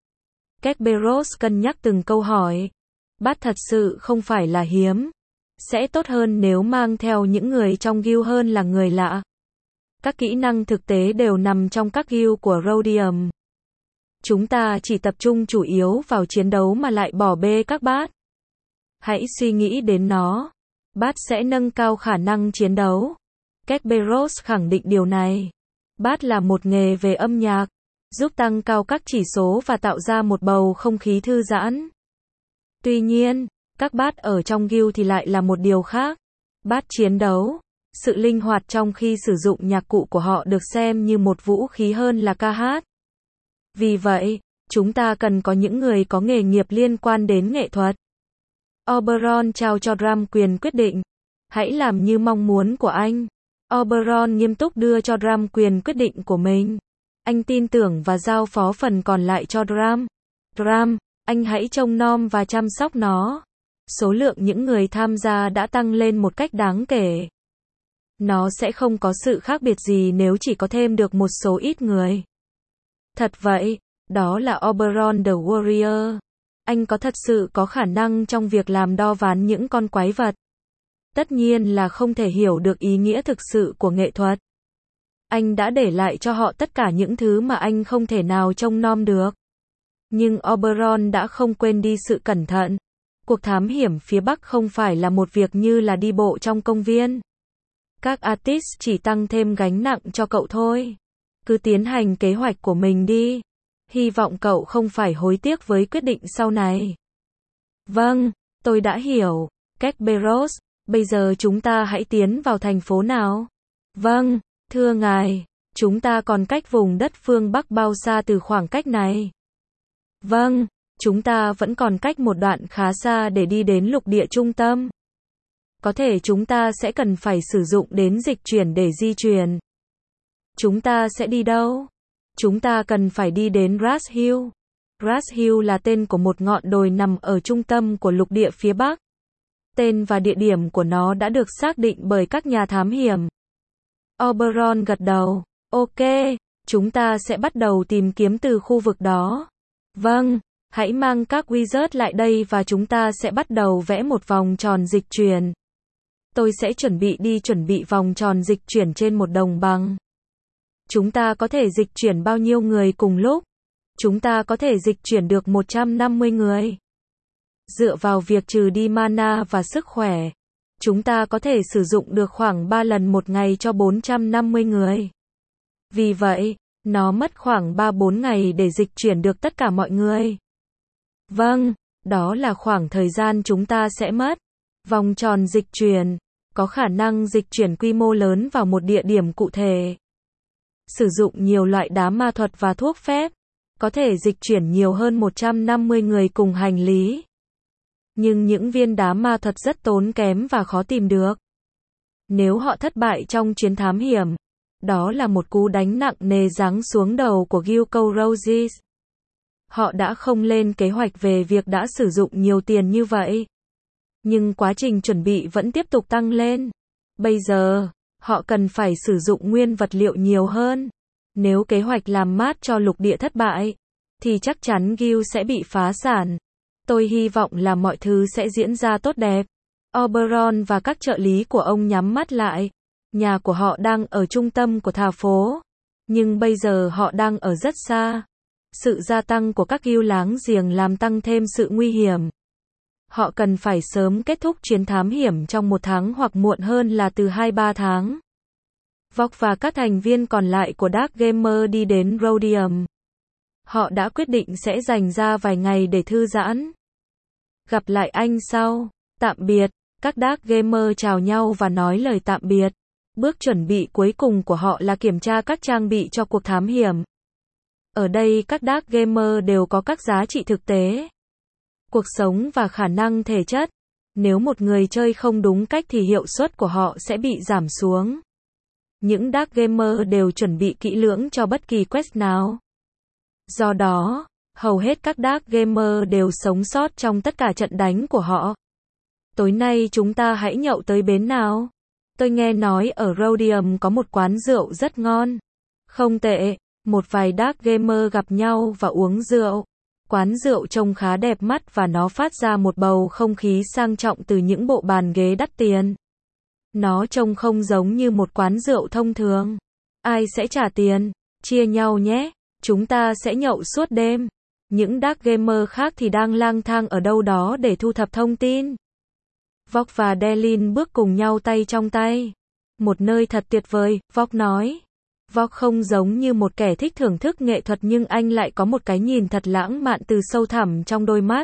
Kerberos cân nhắc từng câu hỏi. Bát thật sự không phải là hiếm. Sẽ tốt hơn nếu mang theo những người trong guild hơn là người lạ. Các kỹ năng thực tế đều nằm trong các guild của Rhodium. Chúng ta chỉ tập trung chủ yếu vào chiến đấu mà lại bỏ bê các bát. Hãy suy nghĩ đến nó. Bát sẽ nâng cao khả năng chiến đấu. Kerberos khẳng định điều này. Bát là một nghề về âm nhạc, giúp tăng cao các chỉ số và tạo ra một bầu không khí thư giãn. Tuy nhiên, các bát ở trong guild thì lại là một điều khác. Bát chiến đấu, sự linh hoạt trong khi sử dụng nhạc cụ của họ được xem như một vũ khí hơn là ca hát. Vì vậy, chúng ta cần có những người có nghề nghiệp liên quan đến nghệ thuật. Oberon trao cho Ram quyền quyết định. Hãy làm như mong muốn của anh. Oberon nghiêm túc đưa cho Ram quyền quyết định của mình. Anh tin tưởng và giao phó phần còn lại cho Ram. Ram, anh hãy trông nom và chăm sóc nó. Số lượng những người tham gia đã tăng lên một cách đáng kể. Nó sẽ không có sự khác biệt gì nếu chỉ có thêm được một số ít người. Thật vậy, đó là Oberon the Warrior. Anh có thật sự có khả năng trong việc làm đo ván những con quái vật. Tất nhiên là không thể hiểu được ý nghĩa thực sự của nghệ thuật. Anh đã để lại cho họ tất cả những thứ mà anh không thể nào trông nom được. Nhưng Oberon đã không quên đi sự cẩn thận. Cuộc thám hiểm phía Bắc không phải là một việc như là đi bộ trong công viên. Các artist chỉ tăng thêm gánh nặng cho cậu thôi. Cứ tiến hành kế hoạch của mình đi. Hy vọng cậu không phải hối tiếc với quyết định sau này. Vâng, tôi đã hiểu. Kerberos, bây giờ chúng ta hãy tiến vào thành phố nào? Vâng, thưa ngài, chúng ta còn cách vùng đất phương Bắc bao xa từ khoảng cách này? Vâng, chúng ta vẫn còn cách một đoạn khá xa để đi đến lục địa trung tâm. Có thể chúng ta sẽ cần phải sử dụng đến dịch chuyển để di chuyển. Chúng ta sẽ đi đâu? Chúng ta cần phải đi đến Ras Hill. Ras Hill là tên của một ngọn đồi nằm ở trung tâm của lục địa phía Bắc. Tên và địa điểm của nó đã được xác định bởi các nhà thám hiểm. Oberon gật đầu. Ok, chúng ta sẽ bắt đầu tìm kiếm từ khu vực đó. Vâng, hãy mang các wizard lại đây và chúng ta sẽ bắt đầu vẽ một vòng tròn dịch chuyển. Tôi sẽ chuẩn bị vòng tròn dịch chuyển trên một đồng bằng. Chúng ta có thể dịch chuyển bao nhiêu người cùng lúc? Chúng ta có thể dịch chuyển được 150 người. Dựa vào việc trừ đi mana và sức khỏe, chúng ta có thể sử dụng được khoảng 3 lần một ngày cho 450 người. Vì vậy, nó mất khoảng 3-4 ngày để dịch chuyển được tất cả mọi người. Vâng, đó là khoảng thời gian chúng ta sẽ mất. Vòng tròn dịch chuyển có khả năng dịch chuyển quy mô lớn vào một địa điểm cụ thể. Sử dụng nhiều loại đá ma thuật và thuốc phép, có thể dịch chuyển nhiều hơn 150 người cùng hành lý. Nhưng những viên đá ma thuật rất tốn kém và khó tìm được. Nếu họ thất bại trong chuyến thám hiểm, đó là một cú đánh nặng nề giáng xuống đầu của Gilco Roses. Họ đã không lên kế hoạch về việc đã sử dụng nhiều tiền như vậy. Nhưng quá trình chuẩn bị vẫn tiếp tục tăng lên. Bây giờ, họ cần phải sử dụng nguyên vật liệu nhiều hơn. Nếu kế hoạch làm mát cho lục địa thất bại, thì chắc chắn Gil sẽ bị phá sản. Tôi hy vọng là mọi thứ sẽ diễn ra tốt đẹp. Oberon và các trợ lý của ông nhắm mắt lại. Nhà của họ đang ở trung tâm của thành phố. Nhưng bây giờ họ đang ở rất xa. Sự gia tăng của các Gil láng giềng làm tăng thêm sự nguy hiểm. Họ cần phải sớm kết thúc chuyến thám hiểm trong 1 tháng hoặc muộn hơn là từ 2-3 tháng. Vogt và các thành viên còn lại của Dark Gamer đi đến Rhodium. Họ đã quyết định sẽ dành ra vài ngày để thư giãn. Gặp lại anh sau. Tạm biệt. Các Dark Gamer chào nhau và nói lời tạm biệt. Bước chuẩn bị cuối cùng của họ là kiểm tra các trang bị cho cuộc thám hiểm. Ở đây các Dark Gamer đều có các giá trị thực tế, cuộc sống và khả năng thể chất. Nếu một người chơi không đúng cách thì hiệu suất của họ sẽ bị giảm xuống. Những Dark Gamer đều chuẩn bị kỹ lưỡng cho bất kỳ quest nào. Do đó, hầu hết các Dark Gamer đều sống sót trong tất cả trận đánh của họ. Tối nay chúng ta hãy nhậu tới bến nào? Tôi nghe nói ở Rhodium có một quán rượu rất ngon. Không tệ, một vài Dark Gamer gặp nhau và uống rượu. Quán rượu trông khá đẹp mắt và nó phát ra một bầu không khí sang trọng từ những bộ bàn ghế đắt tiền. Nó trông không giống như một quán rượu thông thường. Ai sẽ trả tiền? Chia nhau nhé. Chúng ta sẽ nhậu suốt đêm. Những Dark Gamer khác thì đang lang thang ở đâu đó để thu thập thông tin. Vogt và Delin bước cùng nhau tay trong tay. Một nơi thật tuyệt vời, Vogt nói. Vogt không giống như một kẻ thích thưởng thức nghệ thuật nhưng anh lại có một cái nhìn thật lãng mạn từ sâu thẳm trong đôi mắt.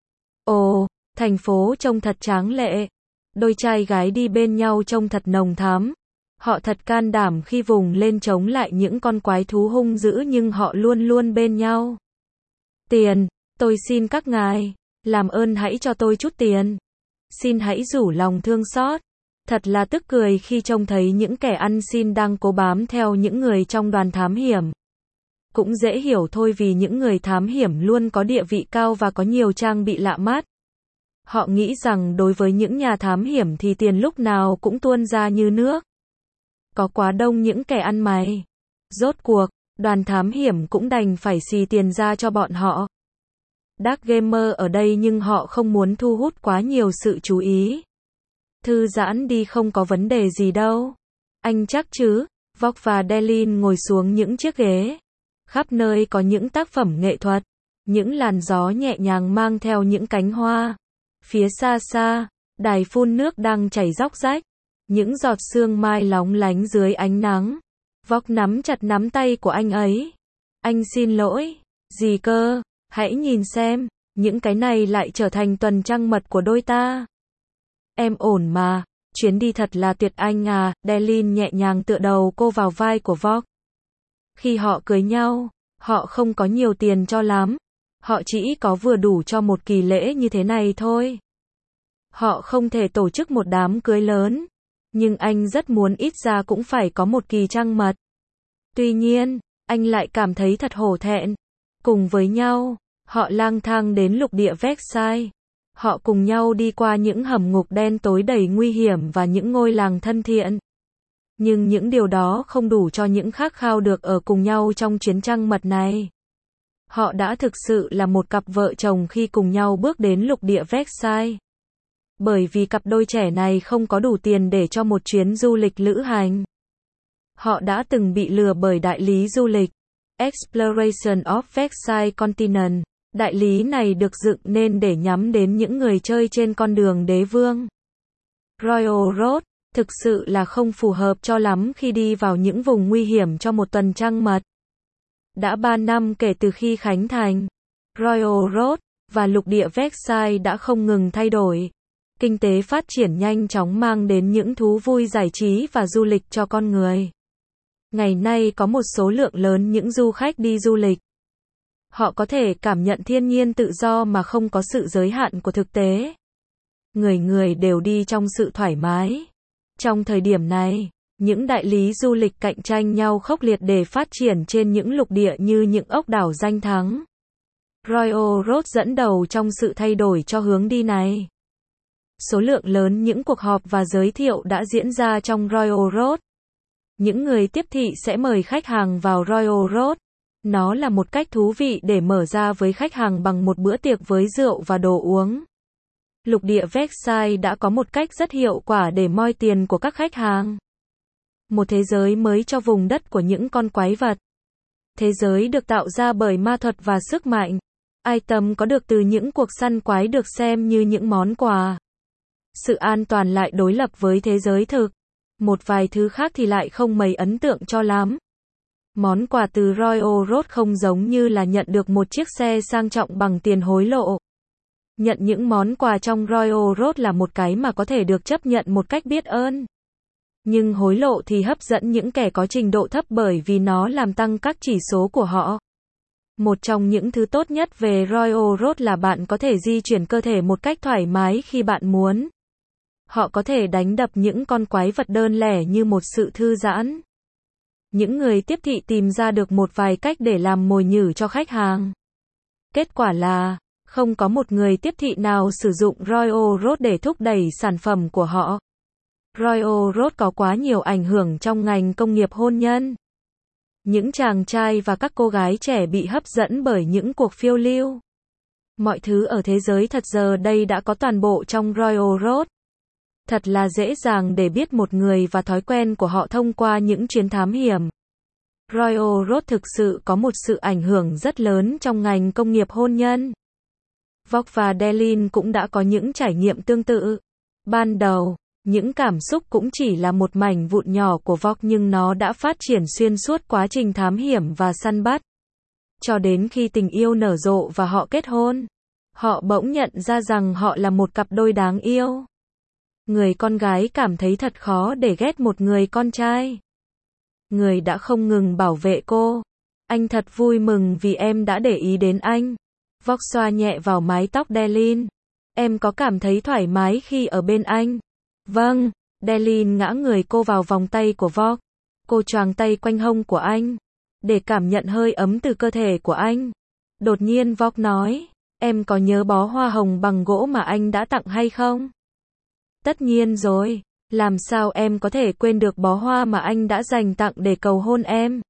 Ồ, thành phố trông thật tráng lệ. Đôi trai gái đi bên nhau trông thật nồng thắm. Họ thật can đảm khi vùng lên chống lại những con quái thú hung dữ nhưng họ luôn luôn bên nhau. Tiền, tôi xin các ngài. Làm ơn hãy cho tôi chút tiền. Xin hãy rủ lòng thương xót. Thật là tức cười khi trông thấy những kẻ ăn xin đang cố bám theo những người trong đoàn thám hiểm. Cũng dễ hiểu thôi vì những người thám hiểm luôn có địa vị cao và có nhiều trang bị lạ mắt. Họ nghĩ rằng đối với những nhà thám hiểm thì tiền lúc nào cũng tuôn ra như nước. Có quá đông những kẻ ăn mày. Rốt cuộc, đoàn thám hiểm cũng đành phải xì tiền ra cho bọn họ. Dark Gamer ở đây nhưng họ không muốn thu hút quá nhiều sự chú ý. Thư giãn đi không có vấn đề gì đâu. Anh chắc chứ? Vogt và Delin ngồi xuống những chiếc ghế. Khắp nơi có những tác phẩm nghệ thuật. Những làn gió nhẹ nhàng mang theo những cánh hoa. Phía xa xa, đài phun nước đang chảy róc rách. Những giọt sương mai lóng lánh dưới ánh nắng. Vogt nắm chặt nắm tay của anh ấy. Anh xin lỗi. Gì cơ? Hãy nhìn xem. Những cái này lại trở thành tuần trăng mật của đôi ta. Em ổn mà. Chuyến đi thật là tuyệt anh à. Delin nhẹ nhàng tựa đầu cô vào vai của Vogt. Khi họ cưới nhau, họ không có nhiều tiền cho lắm. Họ chỉ có vừa đủ cho một kỳ lễ như thế này thôi. Họ không thể tổ chức một đám cưới lớn. Nhưng anh rất muốn ít ra cũng phải có một kỳ trăng mật. Tuy nhiên, anh lại cảm thấy thật hổ thẹn. Cùng với nhau, họ lang thang đến lục địa Versailles. Họ cùng nhau đi qua những hầm ngục đen tối đầy nguy hiểm và những ngôi làng thân thiện. Nhưng những điều đó không đủ cho những khát khao được ở cùng nhau trong chuyến trăng mật này. Họ đã thực sự là một cặp vợ chồng khi cùng nhau bước đến lục địa Versailles. Bởi vì cặp đôi trẻ này không có đủ tiền để cho một chuyến du lịch lữ hành. Họ đã từng bị lừa bởi đại lý du lịch Exploration of Versailles Continent. Đại lý này được dựng nên để nhắm đến những người chơi trên con đường đế vương. Royal Road thực sự là không phù hợp cho lắm khi đi vào những vùng nguy hiểm cho một tuần trăng mật. Đã 3 năm kể từ khi khánh thành, Royal Road và lục địa Versailles đã không ngừng thay đổi. Kinh tế phát triển nhanh chóng mang đến những thú vui giải trí và du lịch cho con người. Ngày nay có một số lượng lớn những du khách đi du lịch. Họ có thể cảm nhận thiên nhiên tự do mà không có sự giới hạn của thực tế. Người người đều đi trong sự thoải mái. Trong thời điểm này, những đại lý du lịch cạnh tranh nhau khốc liệt để phát triển trên những lục địa như những ốc đảo danh thắng. Royal Road dẫn đầu trong sự thay đổi cho hướng đi này. Số lượng lớn những cuộc họp và giới thiệu đã diễn ra trong Royal Road. Những người tiếp thị sẽ mời khách hàng vào Royal Road. Nó là một cách thú vị để mở ra với khách hàng bằng một bữa tiệc với rượu và đồ uống. Lục địa Versailles đã có một cách rất hiệu quả để moi tiền của các khách hàng. Một thế giới mới cho vùng đất của những con quái vật. Thế giới được tạo ra bởi ma thuật và sức mạnh. Item có được từ những cuộc săn quái được xem như những món quà. Sự an toàn lại đối lập với thế giới thực. Một vài thứ khác thì lại không mấy ấn tượng cho lắm. Món quà từ Royal Road không giống như là nhận được một chiếc xe sang trọng bằng tiền hối lộ. Nhận những món quà trong Royal Road là một cái mà có thể được chấp nhận một cách biết ơn. Nhưng hối lộ thì hấp dẫn những kẻ có trình độ thấp bởi vì nó làm tăng các chỉ số của họ. Một trong những thứ tốt nhất về Royal Road là bạn có thể di chuyển cơ thể một cách thoải mái khi bạn muốn. Họ có thể đánh đập những con quái vật đơn lẻ như một sự thư giãn. Những người tiếp thị tìm ra được một vài cách để làm mồi nhử cho khách hàng. Kết quả là, không có một người tiếp thị nào sử dụng Royal Road để thúc đẩy sản phẩm của họ. Royal Road có quá nhiều ảnh hưởng trong ngành công nghiệp hôn nhân. Những chàng trai và các cô gái trẻ bị hấp dẫn bởi những cuộc phiêu lưu. Mọi thứ ở thế giới thật giờ đây đã có toàn bộ trong Royal Road. Thật là dễ dàng để biết một người và thói quen của họ thông qua những chuyến thám hiểm. Royal Road thực sự có một sự ảnh hưởng rất lớn trong ngành công nghiệp hôn nhân. Vogue và Delin cũng đã có những trải nghiệm tương tự. Ban đầu, những cảm xúc cũng chỉ là một mảnh vụn nhỏ của Vogue nhưng nó đã phát triển xuyên suốt quá trình thám hiểm và săn bắt. Cho đến khi tình yêu nở rộ và họ kết hôn, họ bỗng nhận ra rằng họ là một cặp đôi đáng yêu. Người con gái cảm thấy thật khó để ghét một người con trai. Người đã không ngừng bảo vệ cô. Anh thật vui mừng vì em đã để ý đến anh. Vogue xoa nhẹ vào mái tóc Delin. Em có cảm thấy thoải mái khi ở bên anh? Vâng. Delin ngã người cô vào vòng tay của Vogue. Cô choàng tay quanh hông của anh, để cảm nhận hơi ấm từ cơ thể của anh. Đột nhiên Vogue nói, em có nhớ bó hoa hồng bằng gỗ mà anh đã tặng hay không? Tất nhiên rồi, làm sao em có thể quên được bó hoa mà anh đã dành tặng để cầu hôn em?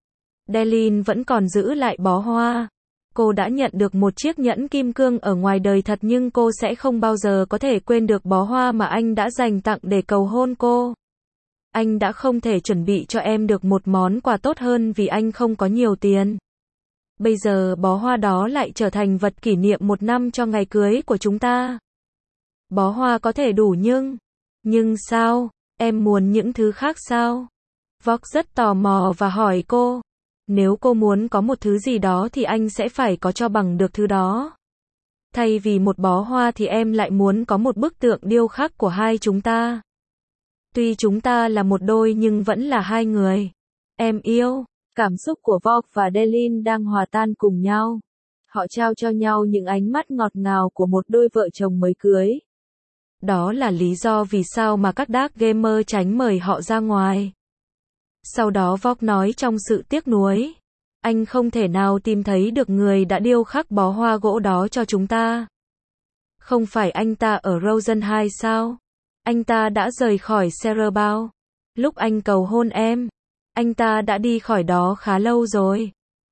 Delin vẫn còn giữ lại bó hoa. Cô đã nhận được một chiếc nhẫn kim cương ở ngoài đời thật nhưng cô sẽ không bao giờ có thể quên được bó hoa mà anh đã dành tặng để cầu hôn cô. Anh đã không thể chuẩn bị cho em được một món quà tốt hơn vì anh không có nhiều tiền. Bây giờ bó hoa đó lại trở thành vật kỷ niệm 1 năm cho ngày cưới của chúng ta. Bó hoa có thể đủ nhưng sao? Em muốn những thứ khác sao? Vogue rất tò mò và hỏi cô. Nếu cô muốn có một thứ gì đó thì anh sẽ phải có cho bằng được thứ đó. Thay vì một bó hoa thì em lại muốn có một bức tượng điêu khắc của hai chúng ta. Tuy chúng ta là một đôi nhưng vẫn là hai người. Em yêu. Cảm xúc của Vogue và Delin đang hòa tan cùng nhau. Họ trao cho nhau những ánh mắt ngọt ngào của một đôi vợ chồng mới cưới. Đó là lý do vì sao mà các dark gamer tránh mời họ ra ngoài. Sau đó Vogue nói trong sự tiếc nuối. Anh không thể nào tìm thấy được người đã điêu khắc bó hoa gỗ đó cho chúng ta. Không phải anh ta ở Rosenheim sao? Anh ta đã rời khỏi Cerebao. Lúc anh cầu hôn em, anh ta đã đi khỏi đó khá lâu rồi.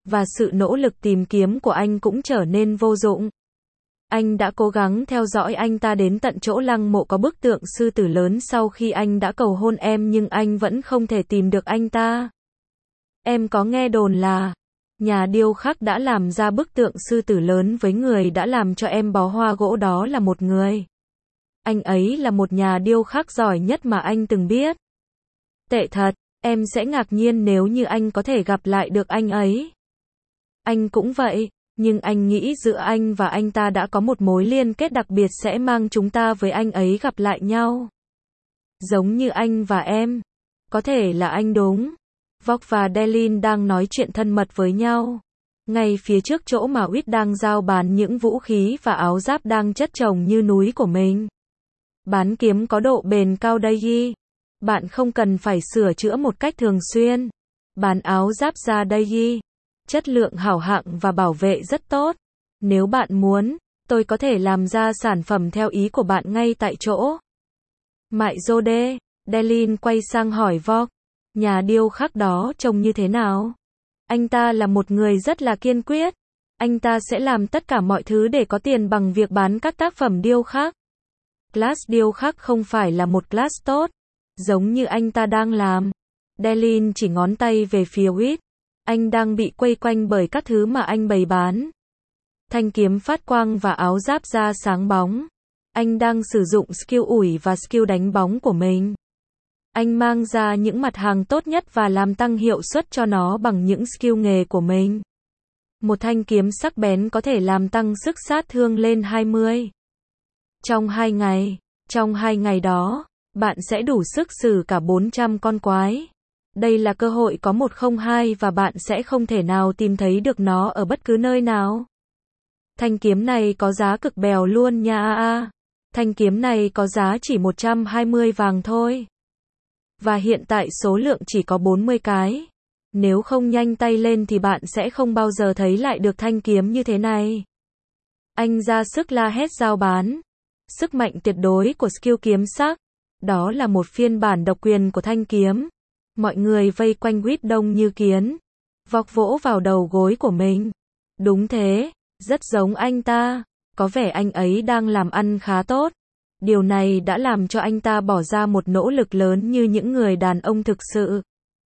và sự nỗ lực tìm kiếm của anh cũng trở nên vô dụng. Anh đã cố gắng theo dõi anh ta đến tận chỗ lăng mộ có bức tượng sư tử lớn sau khi anh đã cầu hôn em nhưng anh vẫn không thể tìm được anh ta. Em có nghe đồn là nhà điêu khắc đã làm ra bức tượng sư tử lớn với người đã làm cho em bó hoa gỗ đó là một người. Anh ấy là một nhà điêu khắc giỏi nhất mà anh từng biết. Tệ thật, em sẽ ngạc nhiên nếu như anh có thể gặp lại được anh ấy. Anh cũng vậy, nhưng anh nghĩ giữa anh và anh ta đã có một mối liên kết đặc biệt sẽ mang chúng ta với anh ấy gặp lại nhau. Giống như anh và em. Có thể là anh đúng. Vok và Delin đang nói chuyện thân mật với nhau. Ngay phía trước chỗ mà Uýt đang giao bán những vũ khí và áo giáp đang chất chồng như núi của mình. Bán kiếm có độ bền cao đây. Bạn không cần phải sửa chữa một cách thường xuyên. Bán áo giáp ra đây. Chất lượng hảo hạng và bảo vệ rất tốt. Nếu bạn muốn, tôi có thể làm ra sản phẩm theo ý của bạn ngay tại chỗ. Mại Jode, Delin quay sang hỏi Vok. Nhà điêu khắc đó trông như thế nào? Anh ta là một người rất là kiên quyết. Anh ta sẽ làm tất cả mọi thứ để có tiền bằng việc bán các tác phẩm điêu khắc. Class điêu khắc không phải là một class tốt, giống như anh ta đang làm. Delin chỉ ngón tay về phía Uýt. Anh đang bị quây quanh bởi các thứ mà anh bày bán. Thanh kiếm phát quang và áo giáp da sáng bóng. Anh đang sử dụng skill ủi và skill đánh bóng của mình. Anh mang ra những mặt hàng tốt nhất và làm tăng hiệu suất cho nó bằng những skill nghề của mình. Một thanh kiếm sắc bén có thể làm tăng sức sát thương lên 20. Trong 2 ngày đó, bạn sẽ đủ sức xử cả 400 con quái. Đây là cơ hội có 102 và bạn sẽ không thể nào tìm thấy được nó ở bất cứ nơi nào. Thanh kiếm này có giá cực bèo luôn nha. Thanh kiếm này có giá chỉ 120 vàng thôi. Và hiện tại số lượng chỉ có 40 cái. Nếu không nhanh tay lên thì bạn sẽ không bao giờ thấy lại được thanh kiếm như thế này. Anh ra sức la hét giao bán. Sức mạnh tuyệt đối của skill kiếm sắc. Đó là một phiên bản độc quyền của thanh kiếm. Mọi người vây quanh Uýt đông như kiến. Vok vỗ vào đầu gối của mình. Đúng thế, rất giống anh ta. Có vẻ anh ấy đang làm ăn khá tốt. Điều này đã làm cho anh ta bỏ ra một nỗ lực lớn như những người đàn ông thực sự.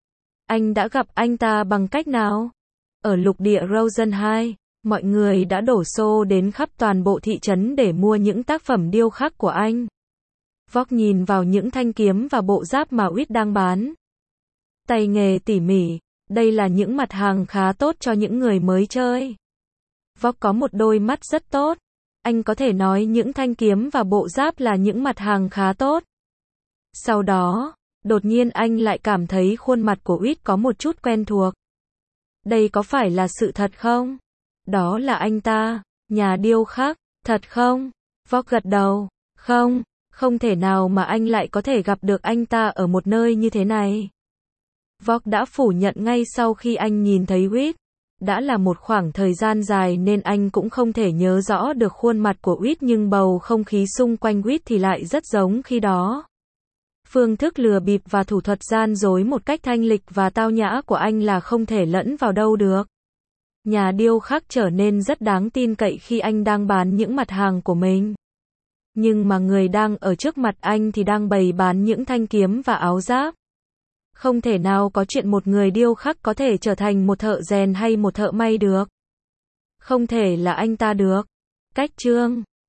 Anh đã gặp anh ta bằng cách nào? Ở lục địa Rosen 2, mọi người đã đổ xô đến khắp toàn bộ thị trấn để mua những tác phẩm điêu khắc của anh. Vok nhìn vào những thanh kiếm và bộ giáp mà Uýt đang bán. Tay nghề tỉ mỉ, đây là những mặt hàng khá tốt cho những người mới chơi. Vok có một đôi mắt rất tốt. Anh có thể nói những thanh kiếm và bộ giáp là những mặt hàng khá tốt. Sau đó, đột nhiên anh lại cảm thấy khuôn mặt của Uýt có một chút quen thuộc. Đây có phải là sự thật không? Đó là anh ta, nhà điêu khắc, thật không? Vok gật đầu, không, không thể nào mà anh lại có thể gặp được anh ta ở một nơi như thế này. Vok đã phủ nhận ngay sau khi anh nhìn thấy Uýt. Đã là một khoảng thời gian dài nên anh cũng không thể nhớ rõ được khuôn mặt của Uýt nhưng bầu không khí xung quanh Uýt thì lại rất giống khi đó. Phương thức lừa bịp và thủ thuật gian dối một cách thanh lịch và tao nhã của anh là không thể lẫn vào đâu được. Nhà điêu khắc trở nên rất đáng tin cậy khi anh đang bán những mặt hàng của mình. Nhưng mà người đang ở trước mặt anh thì đang bày bán những thanh kiếm và áo giáp. Không thể nào có chuyện một người điêu khắc có thể trở thành một thợ rèn hay một thợ may được. Không thể là anh ta được. Cách chương